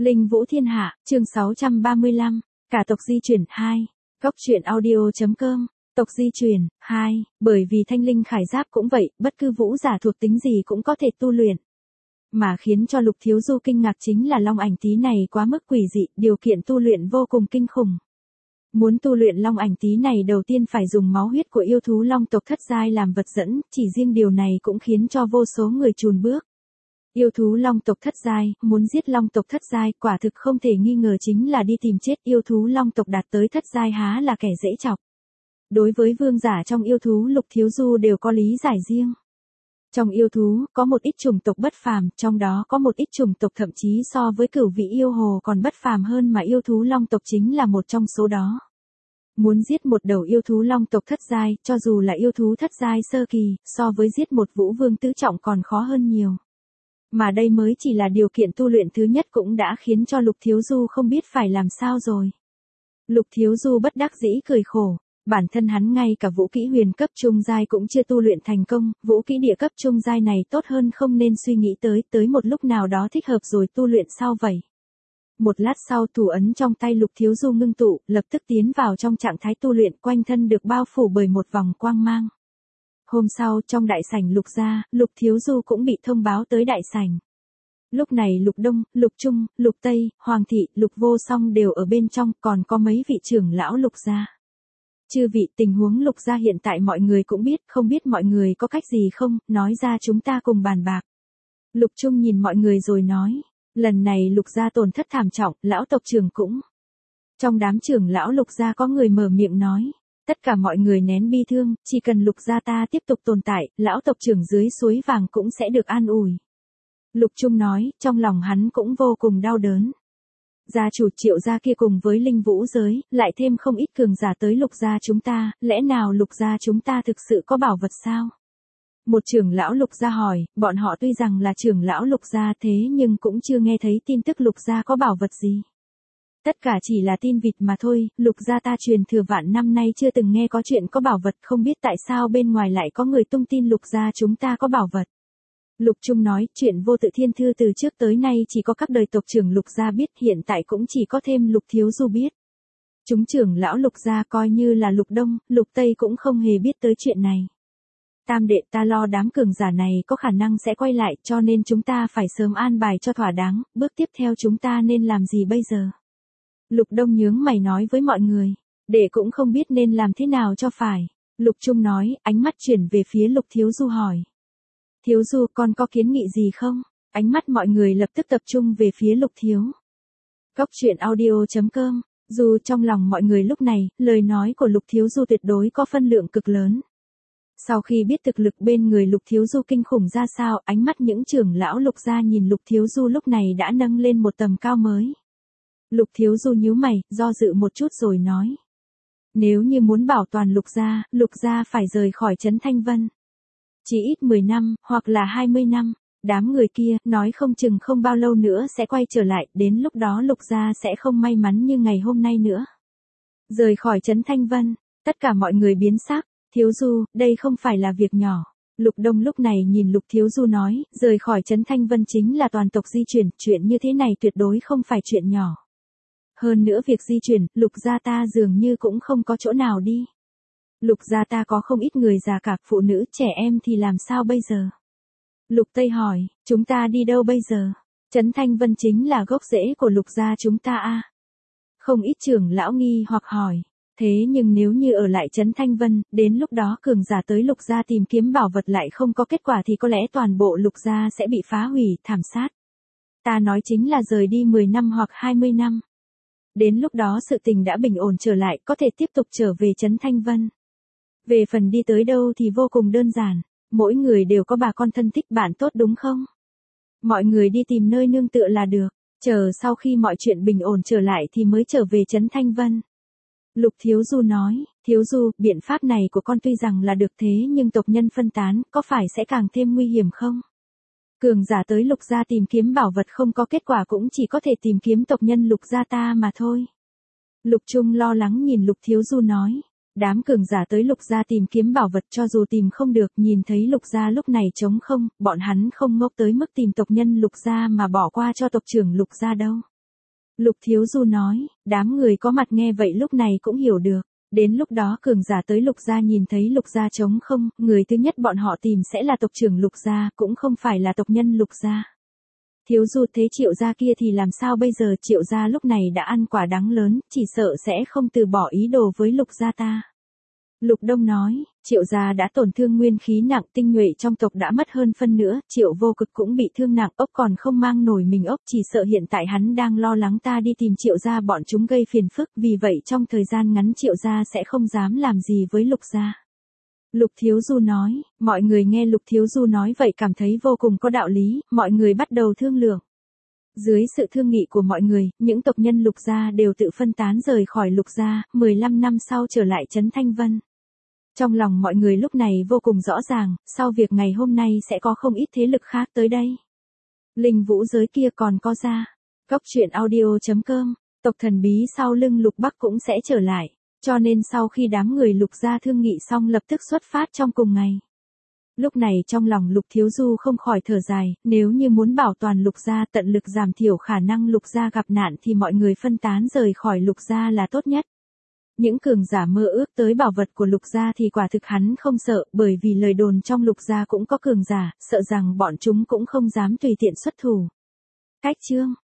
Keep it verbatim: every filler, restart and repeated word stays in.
Linh Vũ Thiên Hạ, chương sáu trăm ba mươi lăm, cả tộc di chuyển hai, góc truyện audio.com, tộc di chuyển hai, bởi vì thanh linh khải giáp cũng vậy, bất cứ vũ giả thuộc tính gì cũng có thể tu luyện. Mà khiến cho Lục Thiếu Du kinh ngạc chính là long ảnh tí này quá mức quỷ dị, điều kiện tu luyện vô cùng kinh khủng. Muốn tu luyện long ảnh tí này đầu tiên phải dùng máu huyết của yêu thú long tộc thất giai làm vật dẫn, chỉ riêng điều này cũng khiến cho vô số người chùn bước. Yêu thú long tộc thất giai, muốn giết long tộc thất giai, quả thực không thể nghi ngờ chính là đi tìm chết. Yêu thú long tộc đạt tới thất giai há là kẻ dễ chọc. Đối với vương giả trong yêu thú Lục Thiếu Du đều có lý giải riêng. Trong yêu thú, có một ít chủng tộc bất phàm, trong đó có một ít chủng tộc thậm chí so với cửu vị yêu hồ còn bất phàm hơn mà yêu thú long tộc chính là một trong số đó. Muốn giết một đầu yêu thú long tộc thất giai, cho dù là yêu thú thất giai sơ kỳ, so với giết một vũ vương tứ trọng còn khó hơn nhiều. Mà đây mới chỉ là điều kiện tu luyện thứ nhất cũng đã khiến cho Lục Thiếu Du không biết phải làm sao rồi. Lục Thiếu Du bất đắc dĩ cười khổ, bản thân hắn ngay cả vũ kỹ huyền cấp trung giai cũng chưa tu luyện thành công, vũ kỹ địa cấp trung giai này tốt hơn không nên suy nghĩ tới, tới một lúc nào đó thích hợp rồi tu luyện sau vậy. Một lát sau thủ ấn trong tay Lục Thiếu Du ngưng tụ, lập tức tiến vào trong trạng thái tu luyện, quanh thân được bao phủ bởi một vòng quang mang. Hôm sau trong đại sảnh Lục gia, Lục Thiếu Du cũng bị thông báo tới đại sảnh. Lúc này Lục Đông, Lục Trung, Lục Tây, Hoàng thị, Lục Vô Song đều ở bên trong, còn có mấy vị trưởng lão Lục gia. Chư vị, tình huống Lục gia hiện tại mọi người cũng biết, không biết mọi người có cách gì không, nói ra chúng ta cùng bàn bạc. Lục Trung nhìn mọi người rồi nói, lần này Lục gia tổn thất thảm trọng, lão tộc trưởng cũng. Trong đám trưởng lão Lục gia có người mở miệng nói. Tất cả mọi người nén bi thương, chỉ cần Lục gia ta tiếp tục tồn tại, lão tộc trưởng dưới suối vàng cũng sẽ được an ủi. Lục Trung nói, trong lòng hắn cũng vô cùng đau đớn. Gia chủ Triệu gia kia cùng với Linh Vũ giới, lại thêm không ít cường giả tới Lục gia chúng ta, lẽ nào Lục gia chúng ta thực sự có bảo vật sao? Một trưởng lão Lục gia hỏi, bọn họ tuy rằng là trưởng lão Lục gia thế nhưng cũng chưa nghe thấy tin tức Lục gia có bảo vật gì. Tất cả chỉ là tin vịt mà thôi, Lục gia ta truyền thừa vạn năm nay chưa từng nghe có chuyện có bảo vật, không biết tại sao bên ngoài lại có người tung tin Lục gia chúng ta có bảo vật. Lục Trung nói, chuyện vô tự thiên thư từ trước tới nay chỉ có các đời tộc trưởng Lục gia biết, hiện tại cũng chỉ có thêm Lục Thiếu Du biết. Chúng trưởng lão Lục gia coi như là Lục Đông, Lục Tây cũng không hề biết tới chuyện này. Tam đệ, ta lo đám cường giả này có khả năng sẽ quay lại, cho nên chúng ta phải sớm an bài cho thỏa đáng, bước tiếp theo chúng ta nên làm gì bây giờ? Lục Đông nhướng mày nói với mọi người, đệ cũng không biết nên làm thế nào cho phải. Lục Trung nói, ánh mắt chuyển về phía Lục Thiếu Du hỏi. Thiếu Du, con có kiến nghị gì không? Ánh mắt mọi người lập tức tập trung về phía Lục Thiếu. Góc truyện audio.com, dù trong lòng mọi người lúc này, lời nói của Lục Thiếu Du tuyệt đối có phân lượng cực lớn. Sau khi biết thực lực bên người Lục Thiếu Du kinh khủng ra sao, ánh mắt những trưởng lão Lục gia nhìn Lục Thiếu Du lúc này đã nâng lên một tầm cao mới. Lục Thiếu Du nhíu mày, do dự một chút rồi nói. Nếu như muốn bảo toàn Lục gia, Lục gia phải rời khỏi trấn Thanh Vân. Chỉ ít mười năm, hoặc là hai mươi năm, đám người kia, nói không chừng không bao lâu nữa sẽ quay trở lại, đến lúc đó Lục gia sẽ không may mắn như ngày hôm nay nữa. Rời khỏi trấn Thanh Vân, tất cả mọi người biến sắc, Thiếu Du, đây không phải là việc nhỏ. Lục Đông lúc này nhìn Lục Thiếu Du nói, rời khỏi trấn Thanh Vân chính là toàn tộc di chuyển, chuyện như thế này tuyệt đối không phải chuyện nhỏ. Hơn nữa việc di chuyển, Lục gia ta dường như cũng không có chỗ nào đi. Lục gia ta có không ít người già cả, phụ nữ, trẻ em thì làm sao bây giờ? Lục Tây hỏi, chúng ta đi đâu bây giờ? Trấn Thanh Vân chính là gốc rễ của Lục gia chúng ta à? Không ít trưởng lão nghi hoặc hỏi, thế nhưng nếu như ở lại trấn Thanh Vân, đến lúc đó cường giả tới Lục gia tìm kiếm bảo vật lại không có kết quả thì có lẽ toàn bộ Lục gia sẽ bị phá hủy, thảm sát. Ta nói chính là rời đi mười năm hoặc hai mươi năm. Đến lúc đó sự tình đã bình ổn trở lại, có thể tiếp tục trở về trấn Thanh Vân. Về phần đi tới đâu thì vô cùng đơn giản, mỗi người đều có bà con thân thích bạn tốt đúng không? Mọi người đi tìm nơi nương tựa là được, chờ sau khi mọi chuyện bình ổn trở lại thì mới trở về trấn Thanh Vân. Lục Thiếu Du nói, Thiếu Du, biện pháp này của con tuy rằng là được thế nhưng tộc nhân phân tán, có phải sẽ càng thêm nguy hiểm không? Cường giả tới Lục gia tìm kiếm bảo vật không có kết quả cũng chỉ có thể tìm kiếm tộc nhân Lục gia ta mà thôi. Lục Trung lo lắng nhìn Lục Thiếu Du nói, đám cường giả tới Lục gia tìm kiếm bảo vật cho dù tìm không được, nhìn thấy Lục gia lúc này trống không, bọn hắn không ngốc tới mức tìm tộc nhân Lục gia mà bỏ qua cho tộc trưởng Lục gia đâu. Lục Thiếu Du nói, đám người có mặt nghe vậy lúc này cũng hiểu được. Đến lúc đó cường giả tới Lục gia nhìn thấy Lục gia trống không, người thứ nhất bọn họ tìm sẽ là tộc trưởng Lục gia, cũng không phải là tộc nhân Lục gia. Thiếu Du thế Triệu gia kia thì làm sao bây giờ, Triệu gia lúc này đã ăn quả đắng lớn, chỉ sợ sẽ không từ bỏ ý đồ với Lục gia ta. Lục Đông nói, Triệu gia đã tổn thương nguyên khí nặng, tinh nhuệ trong tộc đã mất hơn phân nữa, Triệu Vô Cực cũng bị thương nặng, ốc còn không mang nổi mình ốc, chỉ sợ hiện tại hắn đang lo lắng ta đi tìm Triệu gia bọn chúng gây phiền phức, vì vậy trong thời gian ngắn Triệu gia sẽ không dám làm gì với Lục gia. Lục Thiếu Du nói, mọi người nghe Lục Thiếu Du nói vậy cảm thấy vô cùng có đạo lý, mọi người bắt đầu thương lượng. Dưới sự thương nghị của mọi người, những tộc nhân Lục gia đều tự phân tán rời khỏi Lục gia, mười lăm năm sau trở lại Trấn Thanh Vân. Trong lòng mọi người lúc này vô cùng rõ ràng, sau việc ngày hôm nay sẽ có không ít thế lực khác tới đây. Linh vũ giới kia còn có ra. Cốc truyện audio chấm com, tộc thần bí sau lưng Lục Bắc cũng sẽ trở lại, cho nên sau khi đám người Lục gia thương nghị xong lập tức xuất phát trong cùng ngày. Lúc này trong lòng Lục Thiếu Du không khỏi thở dài, nếu như muốn bảo toàn Lục gia tận lực giảm thiểu khả năng Lục gia gặp nạn thì mọi người phân tán rời khỏi Lục gia là tốt nhất. Những cường giả mơ ước tới bảo vật của Lục gia thì quả thực hắn không sợ, bởi vì lời đồn trong Lục gia cũng có cường giả, sợ rằng bọn chúng cũng không dám tùy tiện xuất thủ. Cách chương